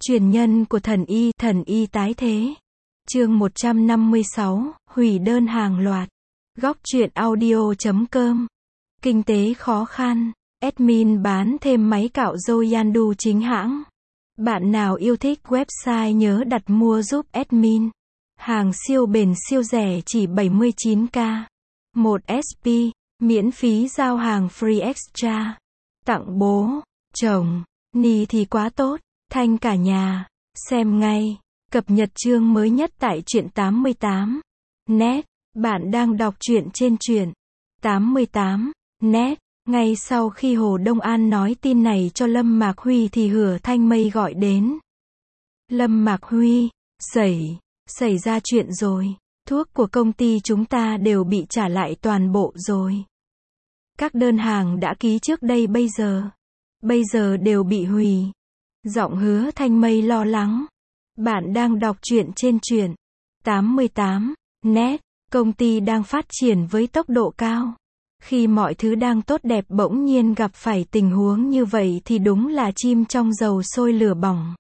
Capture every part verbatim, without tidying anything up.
Truyền nhân của thần y, thần y tái thế. Chương một trăm năm mươi sáu, hủy đơn hàng loạt. Góc truyện audio chấm com. Kinh tế khó khăn. Admin bán thêm máy cạo râu Yandu chính hãng. Bạn nào yêu thích website nhớ đặt mua giúp admin. Hàng siêu bền siêu rẻ chỉ bảy mươi chín k. một ét pê, miễn phí giao hàng free extra. Tặng bố, chồng, ni thì quá tốt, thanh cả nhà. Xem ngay. Cập nhật chương mới nhất tại truyện tám mươi tám net. Bạn đang đọc truyện trên truyện tám mươi tám net. Ngay sau khi Hồ Đông An nói tin này cho Lâm Mạc Huy thì Hứa Thanh Mây gọi đến. Lâm Mạc Huy, xảy, xảy ra chuyện rồi. Thuốc của công ty chúng ta đều bị trả lại toàn bộ rồi. Các đơn hàng đã ký trước đây bây giờ, bây giờ đều bị hủy. Giọng Hứa Thanh Mây lo lắng. Bạn đang đọc truyện trên truyện tám mươi tám net. Công ty đang phát triển với tốc độ cao. Khi mọi thứ đang tốt đẹp bỗng nhiên gặp phải tình huống như vậy thì đúng là chim trong dầu sôi lửa bỏng.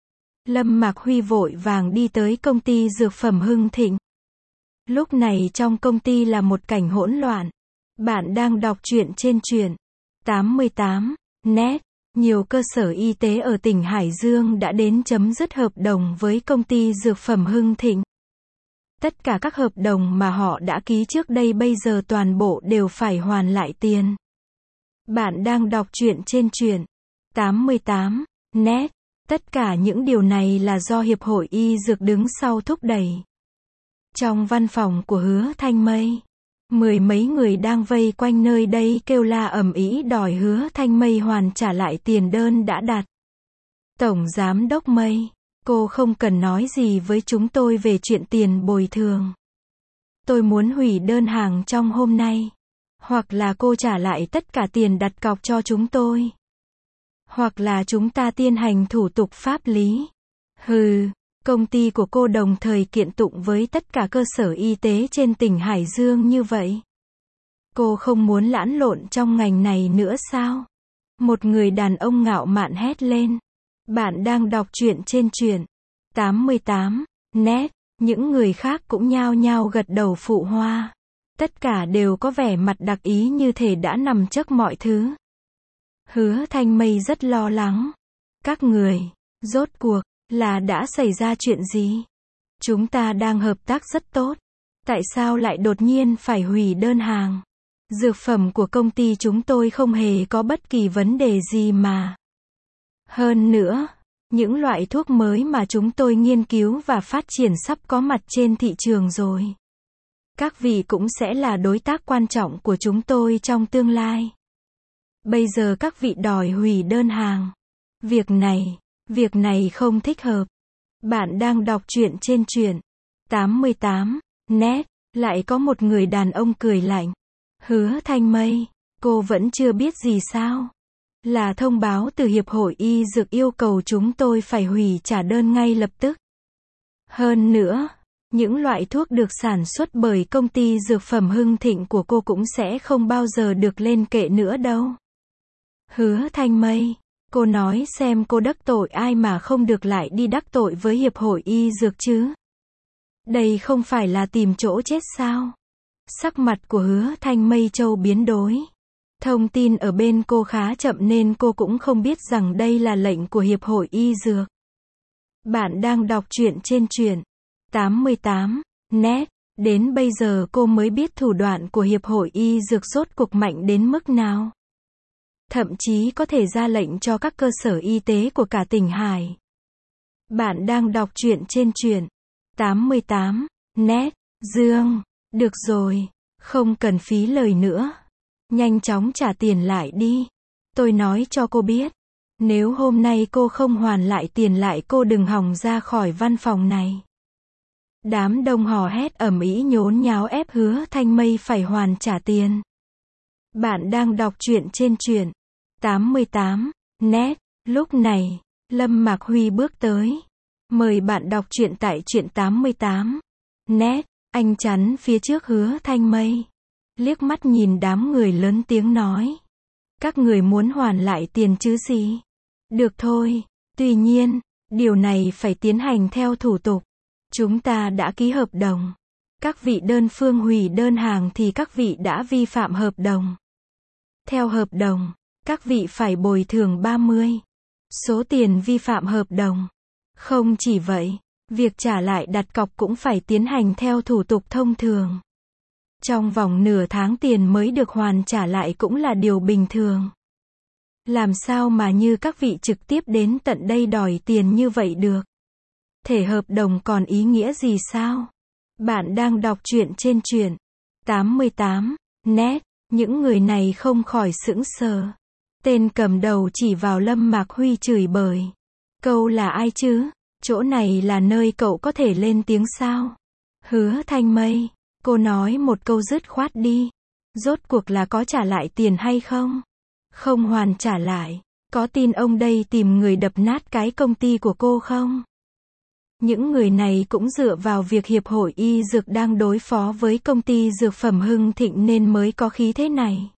Lâm Mạc Huy vội vàng đi tới công ty dược phẩm Hưng Thịnh. Lúc này trong công ty là một cảnh hỗn loạn. Bạn đang đọc truyện trên truyện tám mươi tám net. Nhiều cơ sở y tế ở tỉnh Hải Dương đã đến chấm dứt hợp đồng với công ty dược phẩm Hưng Thịnh. Tất cả các hợp đồng mà họ đã ký trước đây bây giờ toàn bộ đều phải hoàn lại tiền. Bạn đang đọc truyện trên truyện tám mươi tám net. Tất cả những điều này là do Hiệp hội Y Dược đứng sau thúc đẩy. Trong văn phòng của Hứa Thanh Mây, mười mấy người đang vây quanh nơi đây kêu la ầm ĩ đòi Hứa Thanh Mây hoàn trả lại tiền đơn đã đặt. Tổng Giám đốc Mây, cô không cần nói gì với chúng tôi về chuyện tiền bồi thường. Tôi muốn hủy đơn hàng trong hôm nay. Hoặc là cô trả lại tất cả tiền đặt cọc cho chúng tôi. Hoặc là chúng ta tiến hành thủ tục pháp lý. Hừ, công ty của cô đồng thời kiện tụng với tất cả cơ sở y tế trên tỉnh Hải Dương như vậy. Cô không muốn lẫn lộn trong ngành này nữa sao? Một người đàn ông ngạo mạn hét lên. Bạn đang đọc truyện trên truyện tám mươi tám net. Những người khác cũng nhao nhao gật đầu phụ hoa. Tất cả đều có vẻ mặt đặc ý như thể đã nằm chắc mọi thứ. Hứa Thanh Mây rất lo lắng. Các người, rốt cuộc, là đã xảy ra chuyện gì? Chúng ta đang hợp tác rất tốt. Tại sao lại đột nhiên phải hủy đơn hàng? Dược phẩm của công ty chúng tôi không hề có bất kỳ vấn đề gì mà. Hơn nữa, những loại thuốc mới mà chúng tôi nghiên cứu và phát triển sắp có mặt trên thị trường rồi. Các vị cũng sẽ là đối tác quan trọng của chúng tôi trong tương lai. Bây giờ các vị đòi hủy đơn hàng. Việc này, việc này không thích hợp. Bạn đang đọc truyện trên truyện tám mươi tám net. Lại có một người đàn ông cười lạnh. Hứa Thanh Mây, cô vẫn chưa biết gì sao? Là thông báo từ Hiệp hội Y Dược yêu cầu chúng tôi phải hủy trả đơn ngay lập tức. Hơn nữa, những loại thuốc được sản xuất bởi công ty dược phẩm Hưng Thịnh của cô cũng sẽ không bao giờ được lên kệ nữa đâu. Hứa Thanh Mây, cô nói xem cô đắc tội ai mà không được lại đi đắc tội với Hiệp hội Y Dược chứ? Đây không phải là tìm chỗ chết sao? Sắc mặt của Hứa Thanh Mây Châu biến đổi. Thông tin ở bên cô khá chậm nên cô cũng không biết rằng đây là lệnh của Hiệp hội Y Dược. Bạn đang đọc truyện trên truyện tám mươi tám net. Đến bây giờ cô mới biết thủ đoạn của Hiệp hội Y Dược rốt cuộc mạnh đến mức nào. Thậm chí có thể ra lệnh cho các cơ sở y tế của cả tỉnh Hải. Bạn đang đọc truyện trên truyện tám mươi tám net. Dương, được rồi, không cần phí lời nữa. Nhanh chóng trả tiền lại đi. Tôi nói cho cô biết. Nếu hôm nay cô không hoàn lại tiền lại cô đừng hòng ra khỏi văn phòng này. Đám đông hò hét ầm ĩ nhốn nháo ép Hứa Thanh Mây phải hoàn trả tiền. Bạn đang đọc truyện trên truyện tám mươi tám net. Lúc này, Lâm Mạc Huy bước tới. Mời bạn đọc truyện tại truyện tám mươi tám net. Anh chắn phía trước Hứa Thanh Mây. Liếc mắt nhìn đám người lớn tiếng nói. Các người muốn hoàn lại tiền chứ gì? Được thôi, tuy nhiên, Điều này phải tiến hành theo thủ tục. Chúng ta đã ký hợp đồng. Các vị đơn phương hủy đơn hàng thì các vị đã vi phạm hợp đồng. Theo hợp đồng, các vị phải bồi thường ba mươi số tiền vi phạm hợp đồng. Không chỉ vậy, việc trả lại đặt cọc cũng phải tiến hành theo thủ tục thông thường. Trong vòng nửa tháng tiền mới được hoàn trả lại cũng là điều bình thường. Làm sao mà như các vị trực tiếp đến tận đây đòi tiền như vậy được? Thể hợp đồng còn ý nghĩa gì sao? Bạn đang đọc truyện trên truyện tám mươi tám net, những người này không khỏi sững sờ. Tên cầm đầu chỉ vào Lâm Mạc Huy chửi bới. Câu là ai chứ? Chỗ này là nơi cậu có thể lên tiếng sao? Hứa Thanh Mây, cô nói một câu dứt khoát đi. Rốt cuộc là có trả lại tiền hay không? Không hoàn trả lại, có tin ông đây tìm người đập nát cái công ty của cô không? Những người này cũng dựa vào việc Hiệp hội Y Dược đang đối phó với công ty dược phẩm Hưng Thịnh nên mới có khí thế này.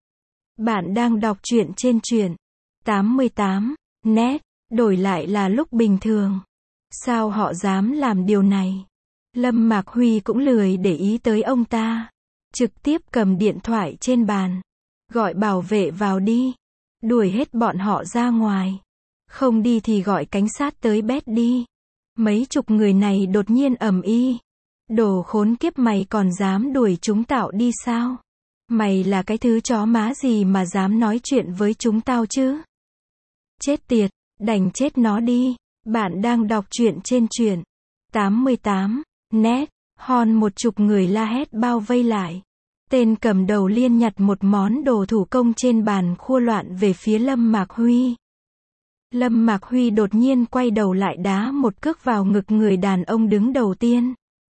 Bạn đang đọc truyện trên truyện tám mươi tám net, đổi lại là lúc bình thường. Sao họ dám làm điều này? Lâm Mạc Huy cũng lười để ý tới ông ta. Trực tiếp cầm điện thoại trên bàn. Gọi bảo vệ vào đi. Đuổi hết bọn họ ra ngoài. Không đi thì gọi cảnh sát tới bét đi. Mấy chục người này đột nhiên ầm ĩ. Đồ khốn kiếp, mày còn dám đuổi chúng tao đi sao? Mày là cái thứ chó má gì mà dám nói chuyện với chúng tao chứ? Chết tiệt, đành chết nó đi. Bạn đang đọc truyện trên truyện tám mươi tám net, hòn một chục người la hét bao vây lại. Tên cầm đầu liên nhặt một món đồ thủ công trên bàn khua loạn về phía Lâm Mạc Huy. Lâm Mạc Huy đột nhiên quay đầu lại đá một cước vào ngực người đàn ông đứng đầu tiên.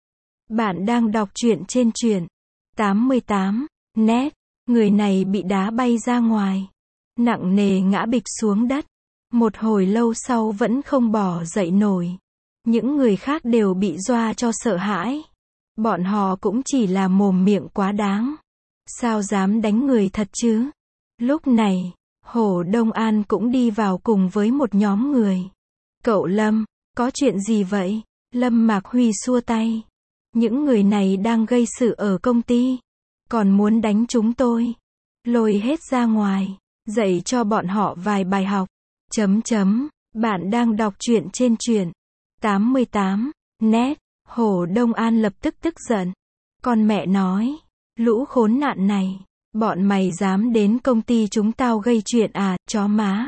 Bạn đang đọc truyện trên truyện tám mươi tám net, người này bị đá bay ra ngoài. Nặng nề ngã bịch xuống đất. Một hồi lâu sau vẫn không bò dậy nổi. Những người khác đều bị dọa cho sợ hãi. Bọn họ cũng chỉ là mồm miệng quá đáng. Sao dám đánh người thật chứ? Lúc này, Hồ Đông An cũng đi vào cùng với một nhóm người. Cậu Lâm, có chuyện gì vậy? Lâm Mạc Huy xua tay. Những người này đang gây sự ở công ty. Còn muốn đánh chúng tôi. Lôi hết ra ngoài. Dạy cho bọn họ vài bài học. Chấm chấm. Bạn đang đọc truyện trên truyện tám mươi tám net. Hồ Đông An lập tức tức giận. Con mẹ nói. Lũ khốn nạn này. Bọn mày dám đến công ty chúng tao gây chuyện à, chó má.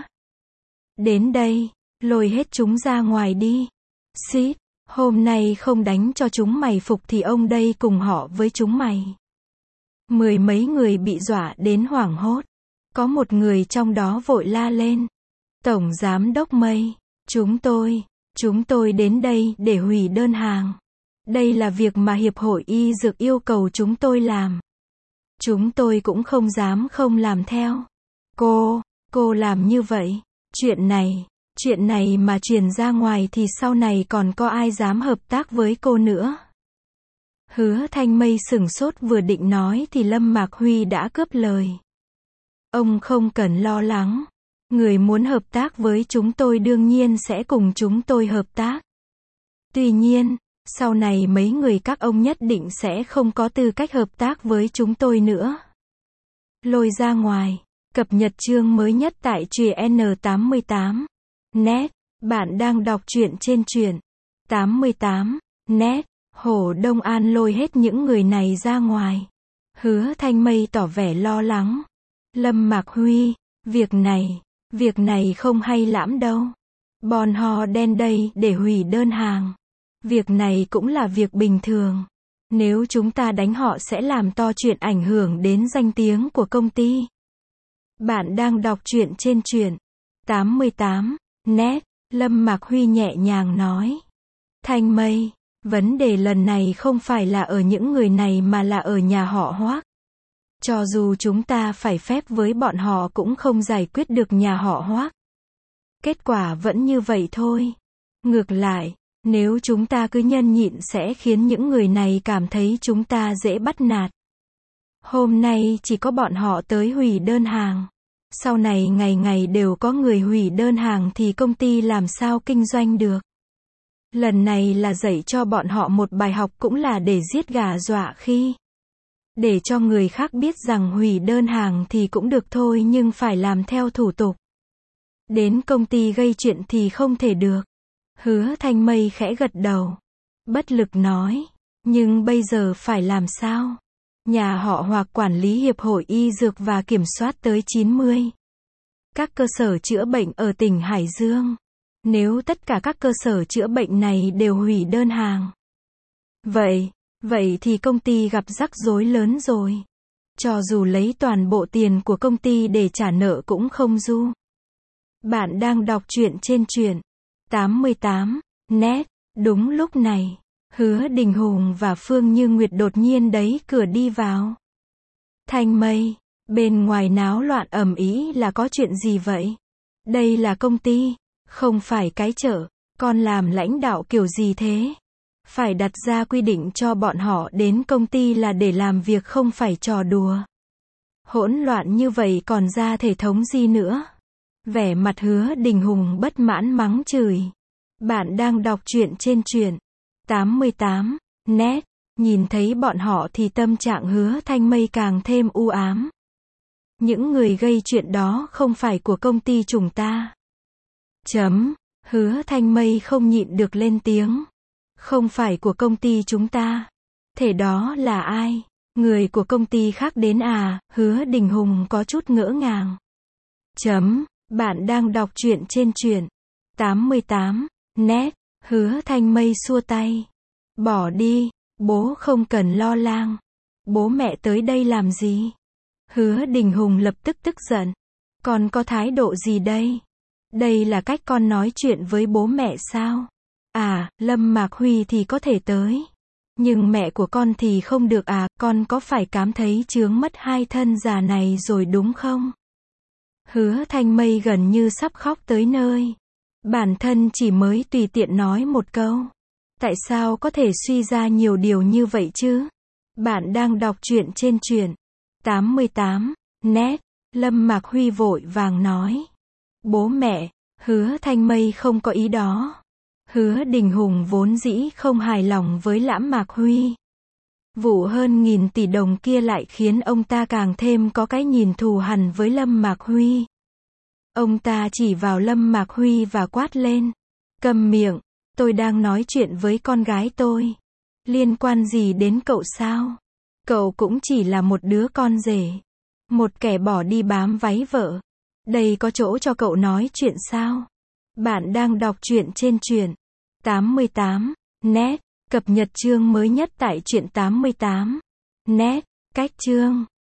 Đến đây. Lôi hết chúng ra ngoài đi. Xít. Hôm nay không đánh cho chúng mày phục thì ông đây cùng họ với chúng mày. Mười mấy người bị dọa đến hoảng hốt. Có một người trong đó vội la lên. Tổng giám đốc Mây. Chúng tôi. Chúng tôi đến đây để hủy đơn hàng. Đây là việc mà Hiệp hội Y Dược yêu cầu chúng tôi làm. Chúng tôi cũng không dám không làm theo. Cô, cô làm như vậy. Chuyện này, chuyện này mà truyền ra ngoài thì sau này còn có ai dám hợp tác với cô nữa. Hứa Thanh Mây sửng sốt vừa định nói thì Lâm Mạc Huy đã cướp lời. Ông không cần lo lắng. Người muốn hợp tác với chúng tôi đương nhiên sẽ cùng chúng tôi hợp tác. Tuy nhiên, sau này mấy người các ông nhất định sẽ không có tư cách hợp tác với chúng tôi nữa. Lôi ra ngoài. Cập nhật chương mới nhất tại truyện tám mươi tám net. Bạn đang đọc truyện trên truyện tám mươi tám net. Hồ Đông An lôi hết những người này ra ngoài. Hứa Thanh Mây tỏ vẻ lo lắng. Lâm Mạc Huy, việc này, việc này không hay lắm đâu. Bọn họ đen đây để hủy đơn hàng. Việc này cũng là việc bình thường. Nếu chúng ta đánh họ sẽ làm to chuyện, ảnh hưởng đến danh tiếng của công ty. Bạn đang đọc truyện trên truyện tám mươi tám net. Lâm Mạc Huy nhẹ nhàng nói. Thanh Mây, vấn đề lần này không phải là ở những người này mà là ở nhà họ Hoắc. Cho dù chúng ta phải phép với bọn họ cũng không giải quyết được nhà họ Hoắc. Kết quả vẫn như vậy thôi. Ngược lại, nếu chúng ta cứ nhẫn nhịn sẽ khiến những người này cảm thấy chúng ta dễ bắt nạt. Hôm nay chỉ có bọn họ tới hủy đơn hàng. Sau này ngày ngày đều có người hủy đơn hàng thì công ty làm sao kinh doanh được. Lần này là dạy cho bọn họ một bài học, cũng là để giết gà dọa khỉ. Để cho người khác biết rằng hủy đơn hàng thì cũng được thôi, nhưng phải làm theo thủ tục. Đến công ty gây chuyện thì không thể được. Hứa Thanh Mây khẽ gật đầu. Bất lực nói. Nhưng bây giờ phải làm sao? Nhà họ hoặc quản lý Hiệp hội Y Dược và Kiểm soát tới chín mươi các cơ sở chữa bệnh ở tỉnh Hải Dương. Nếu tất cả các cơ sở chữa bệnh này đều hủy đơn hàng. Vậy, vậy thì công ty gặp rắc rối lớn rồi. Cho dù lấy toàn bộ tiền của công ty để trả nợ cũng không du. Bạn đang đọc truyện trên truyện tám mươi tám net. Đúng lúc này, Hứa Đình Hùng và Phương Như Nguyệt đột nhiên đẩy cửa đi vào. Thanh Mây, bên ngoài náo loạn ầm ĩ là có chuyện gì vậy? Đây là công ty, không phải cái chợ. Con làm lãnh đạo kiểu gì thế? Phải đặt ra quy định cho bọn họ đến công ty là để làm việc, không phải trò đùa. Hỗn loạn như vậy còn ra thể thống gì nữa? Vẻ mặt Hứa Đình Hùng bất mãn mắng chửi. Bạn đang đọc truyện trên truyện tám mươi tám net. Nhìn thấy bọn họ thì tâm trạng Hứa Thanh Mây càng thêm u ám. Những người gây chuyện đó không phải của công ty chúng ta. Chấm. Hứa Thanh Mây không nhịn được lên tiếng. Không phải của công ty chúng ta. Thế đó là ai? Người của công ty khác đến à? Hứa Đình Hùng có chút ngỡ ngàng. Chấm. Bạn đang đọc truyện trên truyện tám mươi tám net. Hứa Thanh Mây xua tay. Bỏ đi, bố không cần lo lang. Bố mẹ tới đây làm gì? Hứa Đình Hùng lập tức tức giận. Con có thái độ gì đây? Đây là cách con nói chuyện với bố mẹ sao? À, Lâm Mạc Huy thì có thể tới. Nhưng mẹ của con thì không được à? Con có phải cảm thấy chướng mất hai thân già này rồi đúng không? Hứa Thanh Mây gần như sắp khóc tới nơi. Bản thân chỉ mới tùy tiện nói một câu. Tại sao có thể suy ra nhiều điều như vậy chứ? Bạn đang đọc truyện trên truyện tám mươi tám net. Lâm Mạc Huy vội vàng nói. Bố mẹ, Hứa Thanh Mây không có ý đó. Hứa Đình Hùng vốn dĩ không hài lòng với Lãm Mạc Huy. Vụ hơn nghìn tỷ đồng kia lại khiến ông ta càng thêm có cái nhìn thù hằn với Lâm Mạc Huy. Ông ta chỉ vào Lâm Mạc Huy và quát lên. Câm miệng, tôi đang nói chuyện với con gái tôi. Liên quan gì đến cậu sao? Cậu cũng chỉ là một đứa con rể. Một kẻ bỏ đi bám váy vợ. Đây có chỗ cho cậu nói chuyện sao? Bạn đang đọc truyện trên truyện tám mươi tám net. Cập nhật chương mới nhất tại truyện tám mươi tám net. Cách chương